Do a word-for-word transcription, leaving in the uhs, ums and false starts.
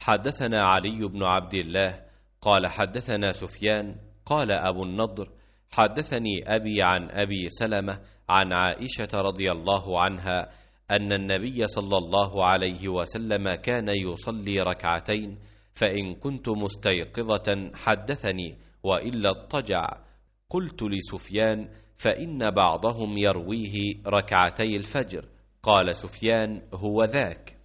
حدثنا علي بن عبد الله قال حدثنا سفيان قال أبو النضر حدثني أبي عن أبي سلمة عن عائشة رضي الله عنها أن النبي صلى الله عليه وسلم كان يصلي ركعتين، فإن كنت مستيقظة حدثني وإلا اضطجع. قلت لسفيان: فإن بعضهم يرويه ركعتي الفجر. قال سفيان: هو ذاك.